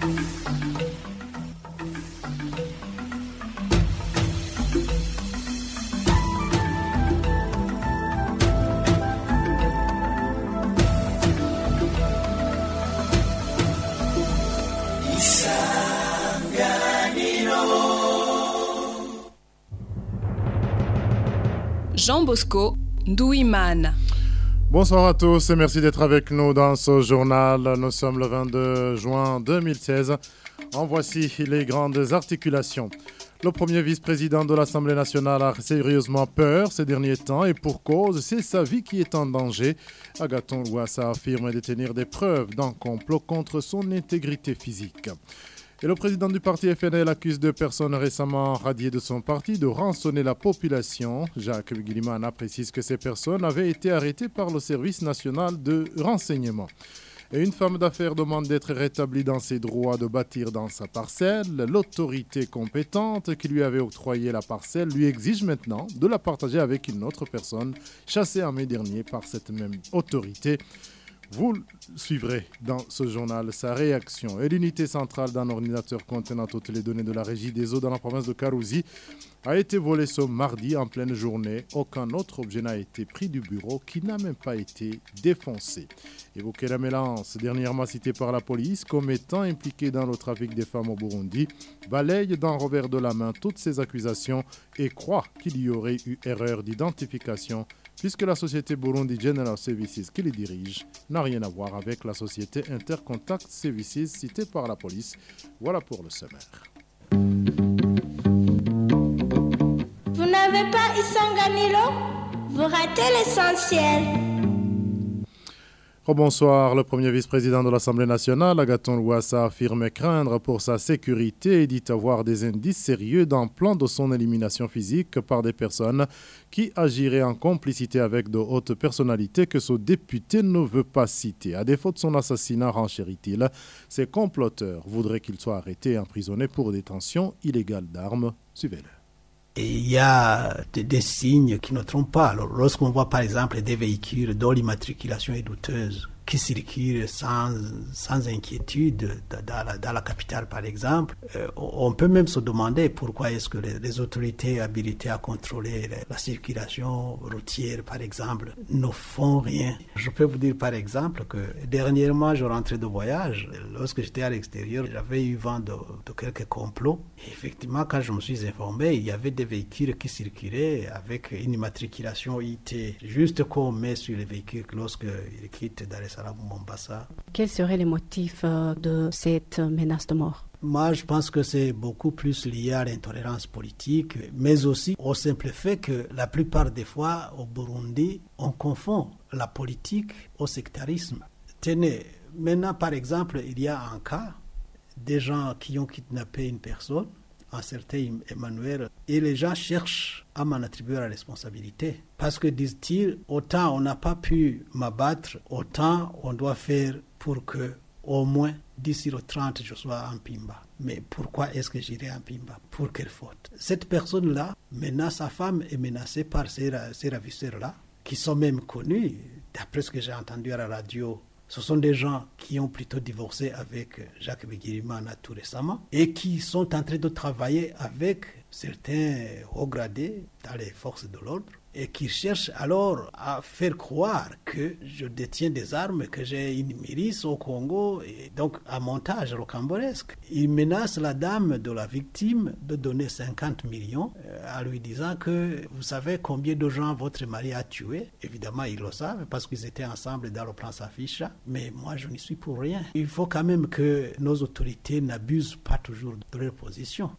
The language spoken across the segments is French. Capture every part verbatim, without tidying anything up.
Jean Bosco Ndouimana. Bonsoir à tous et merci d'être avec nous dans ce journal. Nous sommes le vingt-deux juin deux mille seize. En voici les grandes articulations. Le premier vice-président de l'Assemblée nationale a sérieusement peur ces derniers temps et pour cause, c'est sa vie qui est en danger. Agathon Rwasa affirme détenir des preuves d'un complot contre son intégrité physique. Et le président du parti F N L accuse deux personnes récemment radiées de son parti de rançonner la population. Jacques Bigirimana précise que ces personnes avaient été arrêtées par le service national de renseignement. Et une femme d'affaires demande d'être rétablie dans ses droits de bâtir dans sa parcelle. L'autorité compétente qui lui avait octroyé la parcelle lui exige maintenant de la partager avec une autre personne chassée en mai dernier par cette même autorité. Vous suivrez dans ce journal sa réaction. Et l'unité centrale d'un ordinateur contenant toutes les données de la régie des eaux dans la province de Karouzi a été volée ce mardi en pleine journée. Aucun autre objet n'a été pris du bureau qui n'a même pas été défoncé. Évoqué la Mélance, dernièrement cité par la police comme étant impliquée dans le trafic des femmes au Burundi, balaye d'un revers de la main toutes ces accusations et croit qu'il y aurait eu erreur d'identification puisque la société Burundi General Services qui les dirige n'a rien à voir avec la société Intercontact Services citée par la police. Voilà pour le sommaire. Vous n'avez pas Isanganilo? Vous ratez l'essentiel. Bonsoir, le premier vice-président de l'Assemblée nationale, Agathon Rwasa, affirme craindre pour sa sécurité et dit avoir des indices sérieux d'un plan de son élimination physique par des personnes qui agiraient en complicité avec de hautes personnalités que ce député ne veut pas citer. À défaut de son assassinat, renchérit-il, ces comploteurs voudraient qu'il soit arrêté et emprisonné pour détention illégale d'armes. Suivez-le. Et il y a des, des signes qui ne trompent pas. Alors, lorsqu'on voit par exemple des véhicules dont l'immatriculation est douteuse, qui circulent sans, sans inquiétude dans la, dans la capitale par exemple, euh, on peut même se demander pourquoi est-ce que les, les autorités habilitées à contrôler la, la circulation routière par exemple ne font rien. Je peux vous dire par exemple que dernièrement je rentrais de voyage, lorsque j'étais à l'extérieur, j'avais eu vent de, de quelques complots. Et effectivement, quand je me suis informé, il y avait des véhicules qui circulaient avec une immatriculation I T, juste qu'on met sur les véhicules lorsqu'ils quittent Dar es Salaam ou Mombasa. Quels seraient les motifs de cette menace de mort? Moi, je pense que c'est beaucoup plus lié à l'intolérance politique, mais aussi au simple fait que la plupart des fois, au Burundi, on confond la politique au sectarisme. Tenez, maintenant, par exemple, il y a un cas des gens qui ont kidnappé une personne, un certain Emmanuel, et les gens cherchent à m'en attribuer la responsabilité. Parce que, disent-ils, autant on n'a pas pu m'abattre, autant on doit faire pour que, au moins, d'ici le trente, je sois en Pimba. Mais pourquoi est-ce que j'irai en Pimba? Pour quelle faute? Cette personne-là, maintenant, sa femme est menacée par ces, ces ravisseurs-là, qui sont même connus, d'après ce que j'ai entendu à la radio. Ce sont des gens qui ont plutôt divorcé avec Jacques Bigirimana tout récemment et qui sont en train de travailler avec certains hauts gradés dans les forces de l'ordre et qui cherchent alors à faire croire que je détiens des armes, que j'ai une milice au Congo, et donc un montage rocambolesque. Ils menacent la dame de la victime de donner cinquante millions en lui disant que vous savez combien de gens votre mari a tué. Évidemment, ils le savent parce qu'ils étaient ensemble dans le plan Saficha, mais moi je n'y suis pour rien. Il faut quand même que nos autorités n'abusent pas toujours de leur position.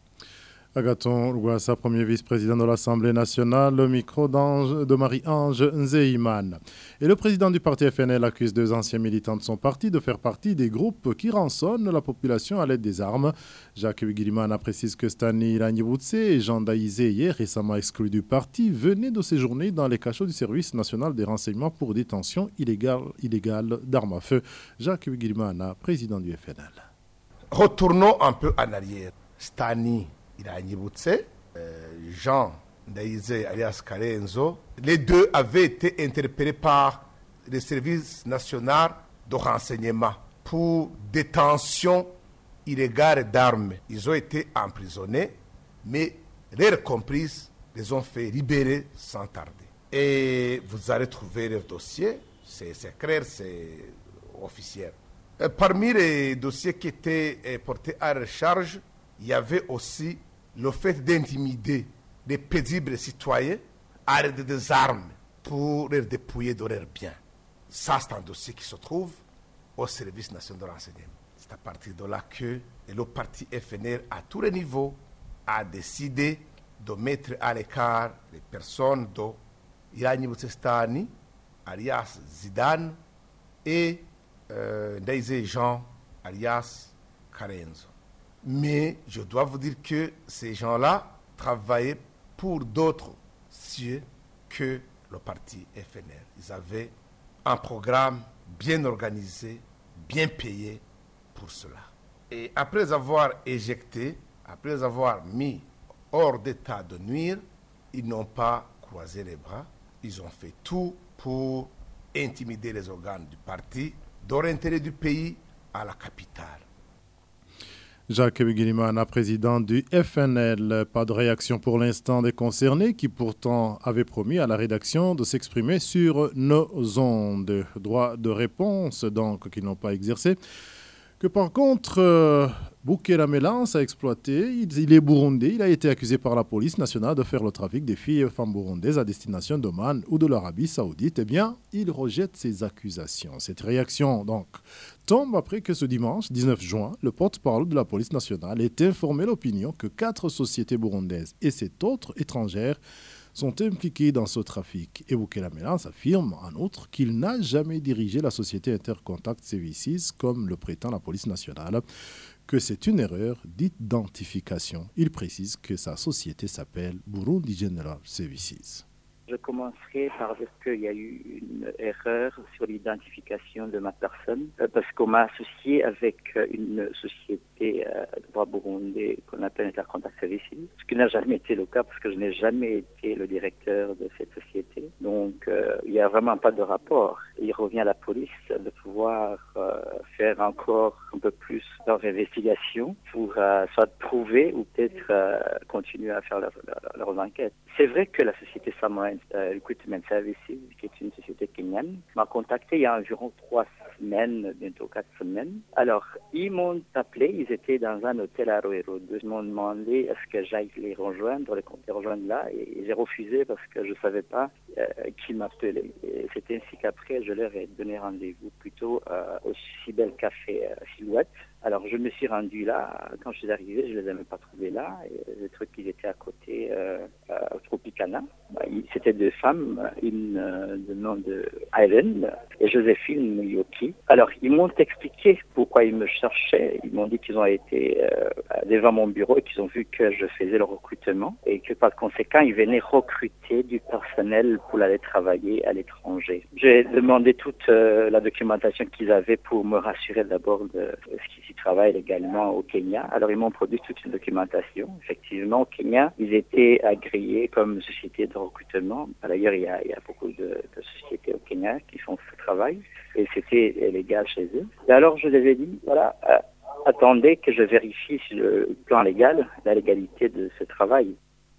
Agathon Rwasa, premier vice-président de l'Assemblée nationale, le micro de Marie-Ange Nzeiman. Et le président du parti F N L accuse deux anciens militants de son parti de faire partie des groupes qui rançonnent la population à l'aide des armes. Jacques Bigirimana précise que Stani Ranyibutse et Jean Daïzeye, récemment exclus du parti, venaient de séjourner dans les cachots du service national des renseignements pour détention illégale, illégale d'armes à feu. Jacques Bigirimana, président du F N L. Retournons un peu en arrière. Stani Iranyibutse, euh, Jean Daïze alias Karenzo, les deux avaient été interpellés par le service national de renseignement pour détention illégales d'armes. Ils ont été emprisonnés, mais leurs complices les ont fait libérer sans tarder. Et vous allez trouver leur dossier, c'est, c'est clair, c'est officiel. Et parmi les dossiers qui étaient portés à leur charge, il y avait aussi le fait d'intimider des paisibles citoyens à l'aide des armes pour les dépouiller de leurs biens. Ça, c'est un dossier qui se trouve au service national de renseignement. C'est à partir de là que le parti F N R, à tous les niveaux, a décidé de mettre à l'écart les personnes de Irani Boutestani, alias Zidane, et euh, Ndaïse Jean, alias Karenzo. Mais je dois vous dire que ces gens-là travaillaient pour d'autres cieux que le parti F N R. Ils avaient un programme bien organisé, bien payé pour cela. Et après avoir éjecté, après avoir mis hors d'état de nuire, ils n'ont pas croisé les bras. Ils ont fait tout pour intimider les organes du parti, dans l'intérêt du pays à la capitale. Jacques Bigirimana, président du F N L. Pas de réaction pour l'instant des concernés qui pourtant avaient promis à la rédaction de s'exprimer sur nos ondes. Droit de réponse donc qu'ils n'ont pas exercé. Que par contre, euh, Boukela Mélance a exploité, il, il est burundais, il a été accusé par la police nationale de faire le trafic des filles et femmes burundaises à destination d'Oman ou de l'Arabie Saoudite. Eh bien, il rejette ces accusations. Cette réaction, donc, tombe après que ce dimanche, dix-neuf juin, le porte-parole de la police nationale ait informé l'opinion que quatre sociétés burundaises et sept autres étrangères sont impliqués dans ce trafic. Et Boukela Mélance affirme en outre qu'il n'a jamais dirigé la société Intercontact Services comme le prétend la police nationale, que c'est une erreur d'identification. Il précise que sa société s'appelle Burundi General Services. Je commencerai par dire qu'il y a eu une erreur sur l'identification de ma personne parce qu'on m'a associé avec une société de droit burundais qu'on appelle Intercontact Services, ce qui n'a jamais été le cas parce que je n'ai jamais été le directeur de cette société. Donc euh, il n'y a vraiment pas de rapport. Il revient à la police de pouvoir euh, faire encore un peu plus leur investigation pour euh, soit prouver ou peut-être euh, continuer à faire leurs leur, leur enquêtes. C'est vrai que la société Samoa euh, Recruitment Services, qui est une société kenyane, m'a contacté il y a environ trois semaines, bientôt quatre semaines. Alors, ils m'ont appelé, ils étaient dans un hôtel à Roero deux. Ils m'ont demandé est-ce que j'aille les rejoindre, les, les rejoindre là, et j'ai refusé parce que je ne savais pas euh, qui m'appelait. Et c'était ainsi qu'après, je leur ai donné rendez-vous plutôt euh, au Cybel Café euh, Silhouette. Alors, je me suis rendu là. Quand je suis arrivé, je ne les ai même pas trouvés là. Et les trucs, ils étaient à côté, euh, à Tropicana. Bah, c'était deux femmes, une euh, de nom de Island et Joséphine Yoki. Alors, ils m'ont expliqué pourquoi ils me cherchaient. Ils m'ont dit qu'ils ont été euh, devant mon bureau et qu'ils ont vu que je faisais le recrutement et que par conséquent, ils venaient recruter du personnel pour aller travailler à l'étranger. J'ai demandé toute euh, la documentation qu'ils avaient pour me rassurer d'abord de ce qu'ils travaillent légalement au Kenya. Alors, ils m'ont produit toute une documentation. Effectivement, au Kenya, ils étaient agréés comme société de recrutement. D'ailleurs, il y a, il y a beaucoup de, de sociétés au Kenya qui font ce travail et c'était légal chez eux. Et alors, je les ai dit, voilà, euh, attendez que je vérifie sur le plan légal la légalité de ce travail.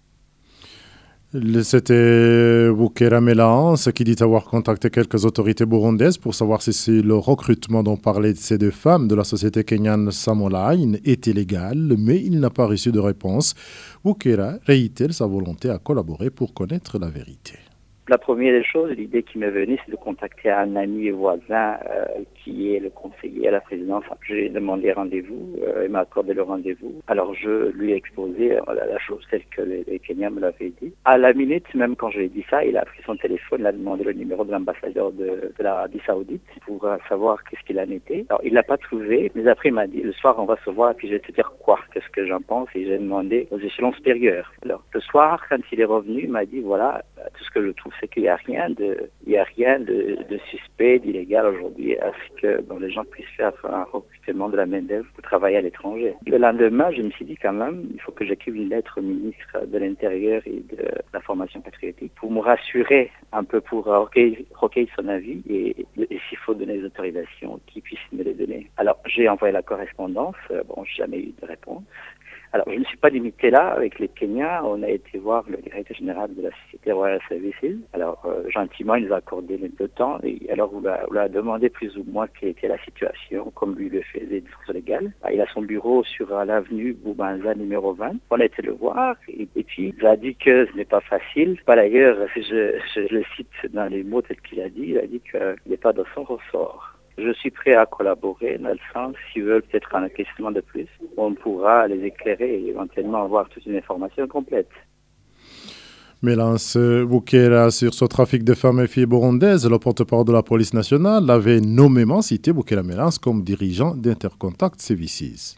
C'était Boukela Mélance qui dit avoir contacté quelques autorités burundaises pour savoir si, si le recrutement dont parlaient ces deux femmes de la société kenyane Samoa Line était légal, mais il n'a pas reçu de réponse. Boukela réitère sa volonté à collaborer pour connaître la vérité. La première des choses, l'idée qui m'est venue, c'est de contacter un ami et voisin euh, qui est le conseiller à la présidence. J'ai demandé rendez-vous, euh, il m'a accordé le rendez-vous. Alors je lui ai exposé euh, la, la chose telle que les, les Kenyans me l'avaient dit. À la minute, même quand je lui ai dit ça, il a pris son téléphone, il a demandé le numéro de l'ambassadeur de, de l'Arabie Saoudite pour euh, savoir qu'est-ce qu'il en était. Alors il l'a pas trouvé, mais après il m'a dit, le soir on va se voir et puis je vais te dire quoi, qu'est-ce que j'en pense. Et j'ai demandé aux échelons supérieurs. Alors le soir, quand il est revenu, il m'a dit, voilà, tout ce que je trouve, c'est qu'il n'y a rien de, il y a rien de, de suspect, d'illégal aujourd'hui à ce que bon, les gens puissent faire un recrutement de la main-d'œuvre pour travailler à l'étranger. Le lendemain, je me suis dit quand même, il faut que j'écrive une lettre au ministre de l'Intérieur et de la formation patriotique pour me rassurer un peu, pour recueillir, recueillir son avis et, et s'il faut donner des autorisations, qu'il puisse me les donner. Alors, j'ai envoyé la correspondance, bon, j'ai jamais eu de réponse. Alors, je ne suis pas limité là avec les Kenyans. On a été voir le directeur général de la Société Royal Services. Alors, euh, gentiment, il nous a accordé un peu de temps. Et alors, on l'a, on l'a demandé plus ou moins quelle était la situation, comme lui le faisait de façon légale. Il a son bureau sur l'avenue Boubanza numéro vingt. On a été le voir. Et, et puis, il a dit que ce n'est pas facile. Par ailleurs, si je, je le cite dans les mots tels qu'il a dit, il a dit qu'il n'est pas dans son ressort. Je suis prêt à collaborer dans le sens, s'ils veulent peut-être un questionnement de plus, on pourra les éclairer et éventuellement avoir toute une information complète. Mélance Boukera sur ce trafic de femmes et filles burundaises, le porte-parole de la police nationale avait nommément cité Boukera Mélance comme dirigeant d'Intercontact Services.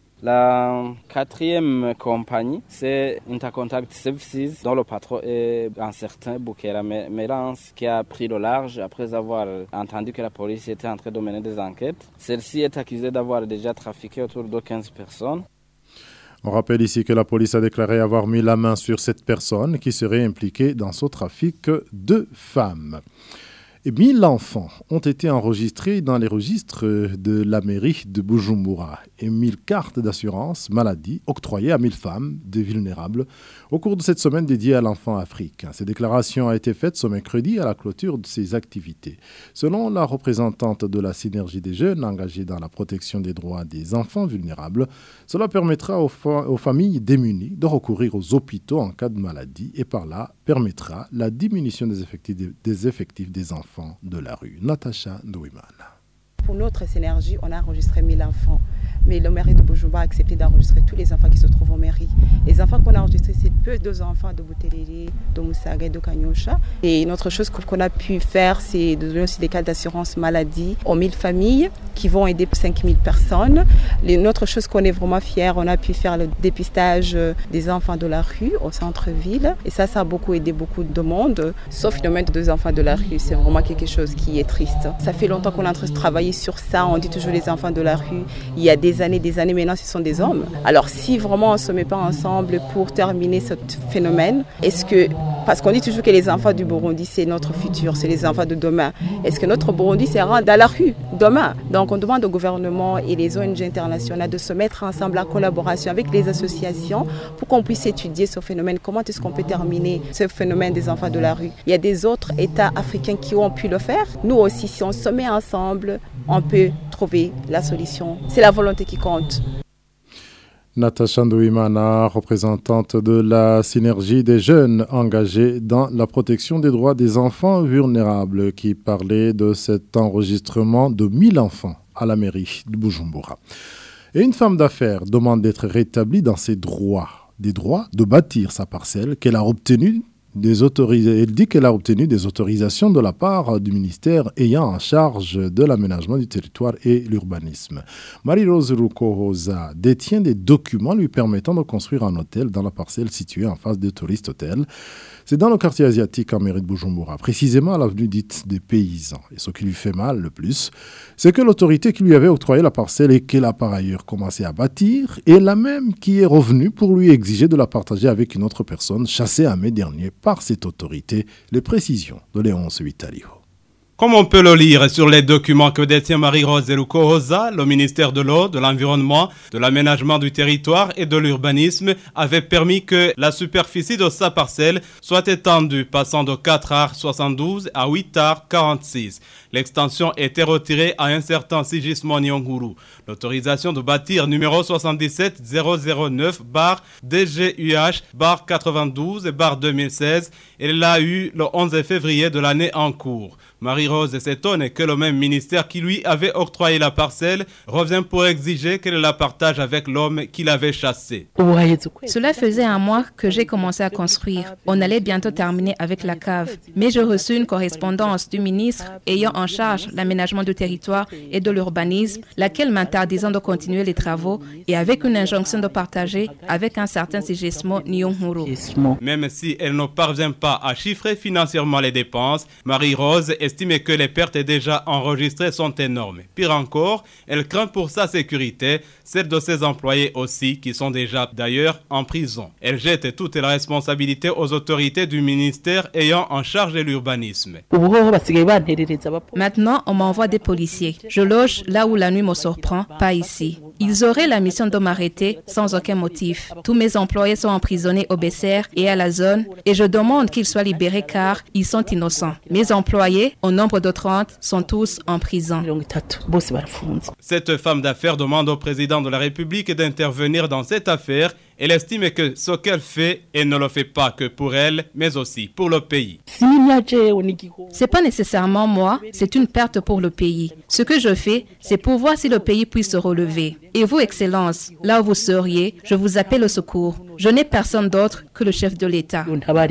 La quatrième compagnie, c'est Intercontact Services, dont le patron est un certain Boukera Mélance, qui a pris le large après avoir entendu que la police était en train de mener des enquêtes. Celle-ci est accusée d'avoir déjà trafiqué autour de quinze personnes. On rappelle ici que la police a déclaré avoir mis la main sur cette personne qui serait impliquée dans ce trafic de femmes. Et mille enfants ont été enregistrés dans les registres de la mairie de Bujumbura et mille cartes d'assurance maladie octroyées à mille femmes de vulnérables au cours de cette semaine dédiée à l'enfant africain. Cette déclaration a été faite ce mercredi à la clôture de ces activités. Selon la représentante de la Synergie des jeunes engagée dans la protection des droits des enfants vulnérables, cela permettra aux, fa- aux familles démunies de recourir aux hôpitaux en cas de maladie et par là permettra la diminution des effectifs des, des, effectifs des enfants de la rue. Natacha Ndouimana. Pour notre synergie, on a enregistré mille enfants. Mais le mairie de Bujumbura a accepté d'enregistrer tous les enfants qui se trouvent en mairie. Les enfants qu'on a enregistrés, c'est peu deux enfants de Boutelele, de Moussaga et de Kanyosha. Et une autre chose qu'on a pu faire, c'est de donner aussi des cas d'assurance maladie aux mille familles qui vont aider cinq mille personnes. Une autre chose qu'on est vraiment fiers, on a pu faire le dépistage des enfants de la rue au centre-ville. Et ça, ça a beaucoup aidé beaucoup de monde. Sauf le phénomène des enfants de la rue, c'est vraiment quelque chose qui est triste. Ça fait longtemps qu'on est en train de travailler sur ça. On dit toujours les enfants de la rue. Il y a des années, des années maintenant, ce sont des hommes. Alors si vraiment on ne se met pas ensemble pour terminer ce phénomène, est-ce que, parce qu'on dit toujours que les enfants du Burundi, c'est notre futur, c'est les enfants de demain. Est-ce que notre Burundi sera dans la rue demain? Donc on demande au gouvernement et les O N G internationales de se mettre ensemble en collaboration avec les associations pour qu'on puisse étudier ce phénomène. Comment est-ce qu'on peut terminer ce phénomène des enfants de la rue? Il y a des autres États africains qui ont pu le faire. Nous aussi, si on se met ensemble, on peut trouver la solution. C'est la volonté qui compte. Natacha Ndouimana, représentante de la Synergie des jeunes engagés dans la protection des droits des enfants vulnérables, qui parlait de cet enregistrement de mille enfants à la mairie de Bujumbura. Et une femme d'affaires demande d'être rétablie dans ses droits, des droits de bâtir sa parcelle qu'elle a obtenue. Des autoris- Elle dit qu'elle a obtenu des autorisations de la part du ministère ayant en charge de l'aménagement du territoire et l'urbanisme. Marie-Rose Rukohoza détient des documents lui permettant de construire un hôtel dans la parcelle située en face de Tourist Hotel. C'est dans le quartier asiatique en mairie de Bujumbura, précisément à l'avenue dite des Paysans. Et ce qui lui fait mal le plus, c'est que l'autorité qui lui avait octroyé la parcelle et qu'elle a par ailleurs commencé à bâtir est la même qui est revenue pour lui exiger de la partager avec une autre personne chassée en mai dernier par cette autorité. Les précisions de Léonce Vitalio. Comme on peut le lire sur les documents que détient Marie-Rose Rukohoza, le ministère de l'Eau, de l'Environnement, de l'Aménagement du Territoire et de l'Urbanisme avait permis que la superficie de sa parcelle soit étendue, passant de quatre arts soixante-douze à huit arts quarante-six. L'extension était retirée à un certain Sigismond Nyonguru. L'autorisation de bâtir numéro soixante-dix-sept zéro zéro neuf barre D G U H barre quatre-vingt-douze barre deux mille seize, elle l'a eu le onze février de l'année en cours. Marie Marie-Rose s'étonne que le même ministère qui lui avait octroyé la parcelle revient pour exiger qu'elle la partage avec l'homme qui l'avait chassée. Cela faisait un mois que j'ai commencé à construire. On allait bientôt terminer avec la cave. Mais j'ai reçu une correspondance du ministre ayant en charge l'aménagement du territoire et de l'urbanisme, laquelle m'interdisant de continuer les travaux et avec une injonction de partager avec un certain Sigismo Nyong'huru. Même si elle ne parvient pas à chiffrer financièrement les dépenses, Marie-Rose estime que les pertes déjà enregistrées sont énormes. Pire encore, elle craint pour sa sécurité, celle de ses employés aussi, qui sont déjà d'ailleurs en prison. Elle jette toute la responsabilité aux autorités du ministère ayant en charge de l'urbanisme. Maintenant, on m'envoie des policiers. Je loge là où la nuit me surprend, pas ici. Ils auraient la mission de m'arrêter sans aucun motif. Tous mes employés sont emprisonnés au Besser et à la zone et je demande qu'ils soient libérés car ils sont innocents. Mes employés, au nombre de trente, sont tous en prison. Cette femme d'affaires demande au président de la République d'intervenir dans cette affaire. Elle estime que ce qu'elle fait, elle ne le fait pas que pour elle, mais aussi pour le pays. C'est pas nécessairement moi, c'est une perte pour le pays. Ce que je fais, c'est pour voir si le pays puisse se relever. Et vous, Excellence, là où vous seriez, je vous appelle au secours. Je n'ai personne d'autre que le chef de l'État.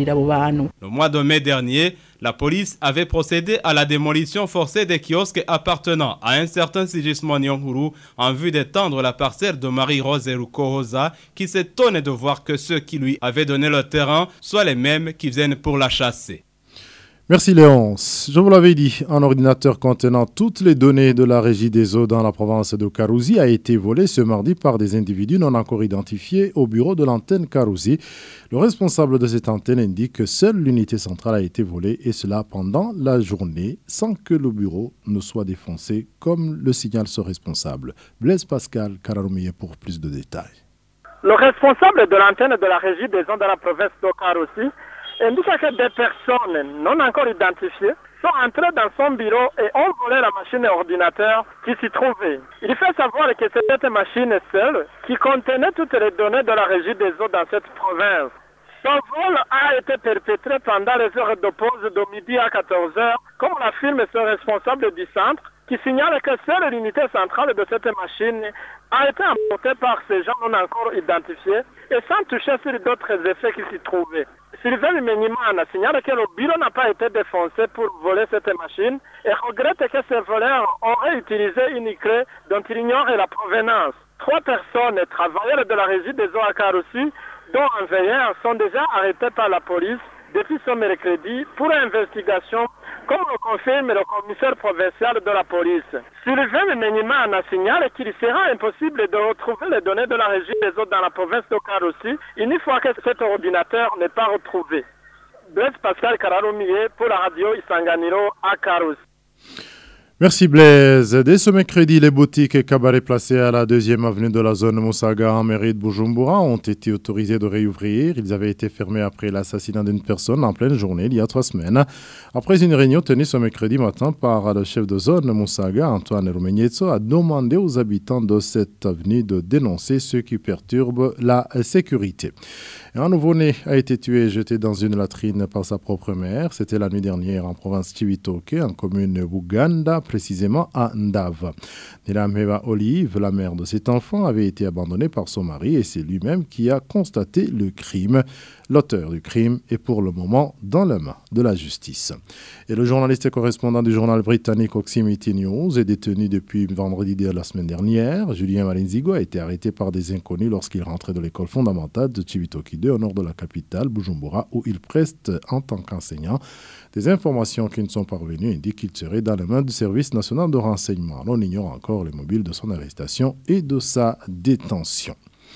Le mois de mai dernier, la police avait procédé à la démolition forcée des kiosques appartenant à un certain Sigismo Nyong'huru en vue d'étendre la parcelle de Marie-Rose Erukohoza qui s'étonne de voir que ceux qui lui avaient donné le terrain soient les mêmes qui viennent pour la chasser. Merci Léonce. Je vous l'avais dit, un ordinateur contenant toutes les données de la régie des eaux dans la province de Karouzi a été volé ce mardi par des individus non encore identifiés au bureau de l'antenne Karouzi. Le responsable de cette antenne indique que seule l'unité centrale a été volée et cela pendant la journée sans que le bureau ne soit défoncé comme le signale ce responsable. Blaise Pascal Kararoumier pour plus de détails. Le responsable de l'antenne de la régie des eaux de la province de Karouzi indique que des personnes non encore identifiées sont entrées dans son bureau et ont volé la machine ordinateur qui s'y trouvait. Il fait savoir que c'est cette machine seule qui contenait toutes les données de la régie des eaux dans cette province. Ce vol a été perpétré pendant les heures de pause de midi à quatorze heures, comme l'affirme ce responsable du centre, qui signale que seule l'unité centrale de cette machine a été emportée par ces gens non encore identifiés et sans toucher sur d'autres effets qui s'y trouvaient. Sylvain Menimana signale que le bureau n'a pas été défoncé pour voler cette machine et regrette que ces voleurs auraient utilisé une clé dont il ignore la provenance. Trois personnes, travailleurs de la régie des eaux à Karouzi, dont un veilleur, sont déjà arrêtés par la police depuis ce mercredi pour investigation, comme le confirme le commissaire provincial de la police. Sylvain Menimana signale qu'il sera impossible de retrouver les données de la régie des eaux dans la province de Karouzi une fois que cet ordinateur n'est pas retrouvé. Blaise Pascal Kararoumier pour la radio Isanganiro à Karouzi. Merci Blaise. Dès ce mercredi, les boutiques et cabarets placés à la deuxième avenue de la zone Moussaga en mairie de Bujumbura ont été autorisés de réouvrir. Ils avaient été fermés après l'assassinat d'une personne en pleine journée il y a trois semaines. Après une réunion tenue ce mercredi matin par le chef de zone Moussaga, Antoine Rumenyetso, a demandé aux habitants de cette avenue de dénoncer ce qui perturbe la sécurité. Un nouveau-né a été tué et jeté dans une latrine par sa propre mère. C'était la nuit dernière en province Chibitoke, en commune Buganda, précisément à Ndava. Nilamheva Olive, la mère de cet enfant, avait été abandonnée par son mari et c'est lui-même qui a constaté le crime. L'auteur du crime est pour le moment dans la main de la justice. Et le journaliste et correspondant du journal britannique Oximity News est détenu depuis vendredi de la semaine dernière. Julien Malinzigo a été arrêté par des inconnus lorsqu'il rentrait de l'école fondamentale de Chibitoke deux au nord de la capitale, Bujumbura, où il preste en tant qu'enseignant. Des informations qui ne sont parvenues indiquent qu'il serait dans les mains du service national de renseignement. On ignore encore les mobiles de son arrestation et de sa détention.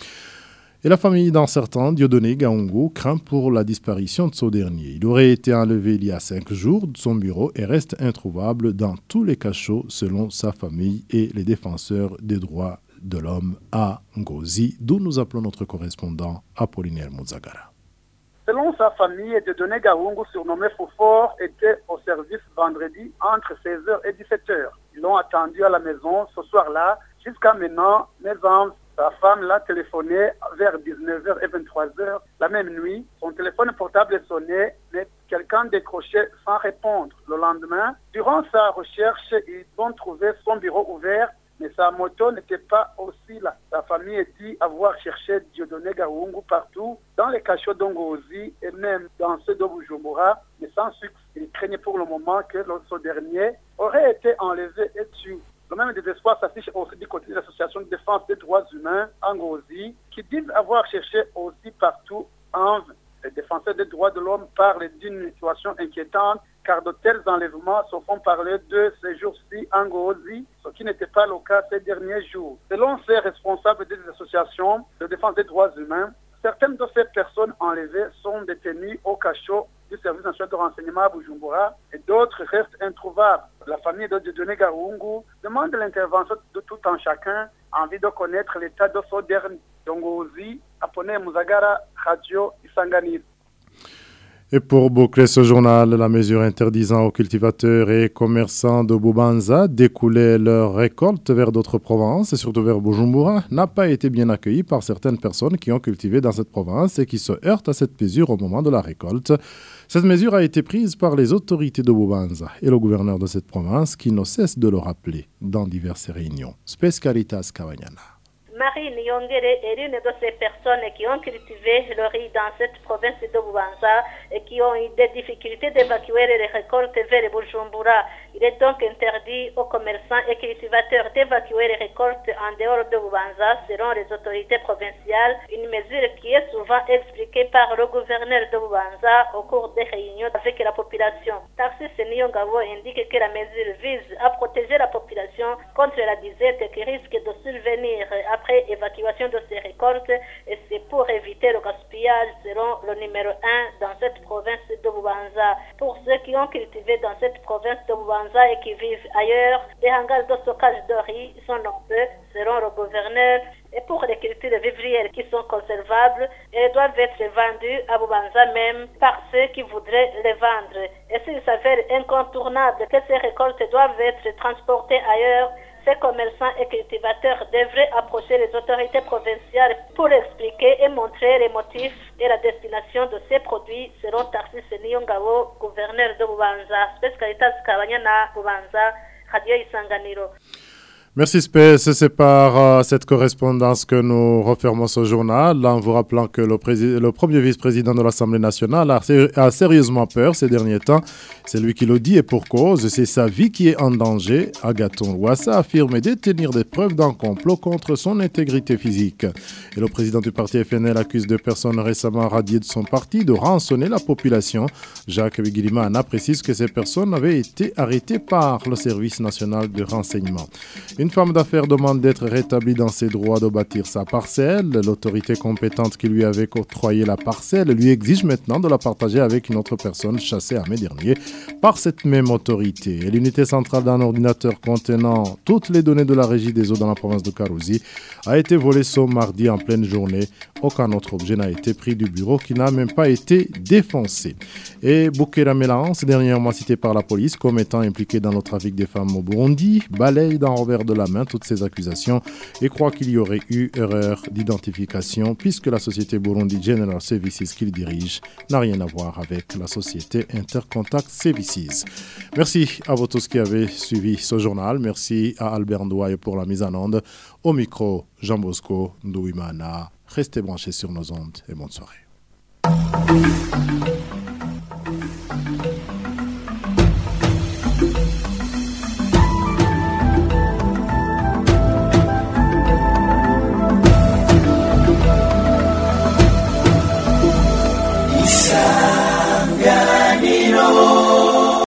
Et la famille d'un certain Dieudonné Gaongo craint pour la disparition de ce dernier. Il aurait été enlevé il y a cinq jours de son bureau et reste introuvable dans tous les cachots selon sa famille et les défenseurs des droits de l'homme à Ngozi, d'où nous appelons notre correspondant Apollinaire Muzagara. Selon sa famille, Dieudonné Gaongo, surnommé Fofor, était au service vendredi entre seize heures et dix-sept heures. Ils l'ont attendu à la maison ce soir-là. Jusqu'à maintenant, neuf ans Sa femme l'a téléphoné vers dix-neuf heures et vingt-trois heures la même nuit. Son téléphone portable sonnait, mais quelqu'un décrochait sans répondre. Le lendemain, durant sa recherche, ils ont trouvé son bureau ouvert, mais sa moto n'était pas aussi là. Sa famille dit avoir cherché Dieudonné Gahungu partout, dans les cachots d'Ongozi et même dans ceux de Bujumbura, mais sans succès. Il craignait pour le moment que ce dernier aurait été enlevé et tué. Le même désespoir s'affiche aussi du côté de l'association de défense des droits humains, Ngozi, qui disent avoir cherché aussi partout en vain. Les défenseurs des droits de l'homme parlent d'une situation inquiétante, car de tels enlèvements se font parler de ces jours-ci en Ngozi, ce qui n'était pas le cas ces derniers jours. Selon ces responsables des associations de défense des droits humains, certaines de ces personnes enlevées sont détenues au cachot du service national de renseignement à Bujumbura et d'autres restent introuvables. La famille de Dieudonné Gahungu demande l'intervention de tout un chacun, envie de connaître l'état de ce dernier. Dongozi, Apone Muzagara, Radio Isanganiro. Et pour boucler ce journal, la mesure interdisant aux cultivateurs et commerçants de Bubanza d'écouler leurs récoltes vers d'autres provinces, et surtout vers Bujumbura, n'a pas été bien accueillie par certaines personnes qui ont cultivé dans cette province et qui se heurtent à cette mesure au moment de la récolte. Cette mesure a été prise par les autorités de Bubanza et le gouverneur de cette province qui ne cesse de le rappeler dans diverses réunions. Spes Caritas Kawanyana. Marie Nyongere est l'une de ces personnes qui ont cultivé le riz dans cette province de Bubanza et qui ont eu des difficultés d'évacuer les récoltes vers Bujumbura. Il est donc interdit aux commerçants et cultivateurs d'évacuer les récoltes en dehors de Bubanza selon les autorités provinciales, une mesure qui est souvent expliquée par le gouverneur de Bubanza au cours des réunions avec la population. Tarsis Nyongabo indique que la mesure vise à protéger la population contre la disette qui risque de survenir après évacuation de ces récoltes et c'est pour éviter le gaspillage selon le numéro un dans cette province de Bubanza. Pour ceux qui ont cultivé dans cette province de Bubanza et qui vivent ailleurs, les hangars de stockage de riz sont nombreux selon le gouverneur et pour les cultures vivrières qui sont conservables, elles doivent être vendues à Bubanza même par ceux qui voudraient les vendre. Et s'il s'avère incontournable que ces récoltes doivent être transportées ailleurs, ces commerçants et cultivateurs devraient approcher les autorités provinciales pour expliquer et montrer les motifs et la destination de ces produits selon Tarsis Niyongabo, gouverneur de Bubanza. Spes Caritas Kabanyana, Bubanza, Radio Isanganiro. Merci Spes, c'est par euh, cette correspondance que nous refermons ce journal en vous rappelant que le, prési- le premier vice-président de l'Assemblée nationale a, sé- a sérieusement peur ces derniers temps. C'est lui qui le dit et pour cause, c'est sa vie qui est en danger. Agathon Rwasa affirme détenir des preuves d'un complot contre son intégrité physique. Et le président du parti F N L accuse deux personnes récemment radiées de son parti de rançonner la population. Jacques Bigilimana précise que ces personnes avaient été arrêtées par le service national de renseignement. Une femme d'affaires demande d'être rétablie dans ses droits de bâtir sa parcelle. L'autorité compétente qui lui avait octroyé la parcelle lui exige maintenant de la partager avec une autre personne chassée à mai dernier par cette même autorité. Et l'unité centrale d'un ordinateur contenant toutes les données de la régie des eaux dans la province de Karouzi a été volée ce mardi en pleine journée. Aucun autre objet n'a été pris du bureau qui n'a même pas été défoncé. Et Boukera Mélan, ce dernièrement cité par la police comme étant impliqué dans le trafic des femmes au Burundi, balaye d'un revers de la main toutes ces accusations et croit qu'il y aurait eu erreur d'identification puisque la société Burundi General Services qu'il dirige n'a rien à voir avec la société Intercontact Services. Merci à vous tous qui avez suivi ce journal. Merci à Albert Ndouaye pour la mise en onde. Au micro, Jean Bosco Ndouimana. Restez branchés sur nos ondes et bonne soirée.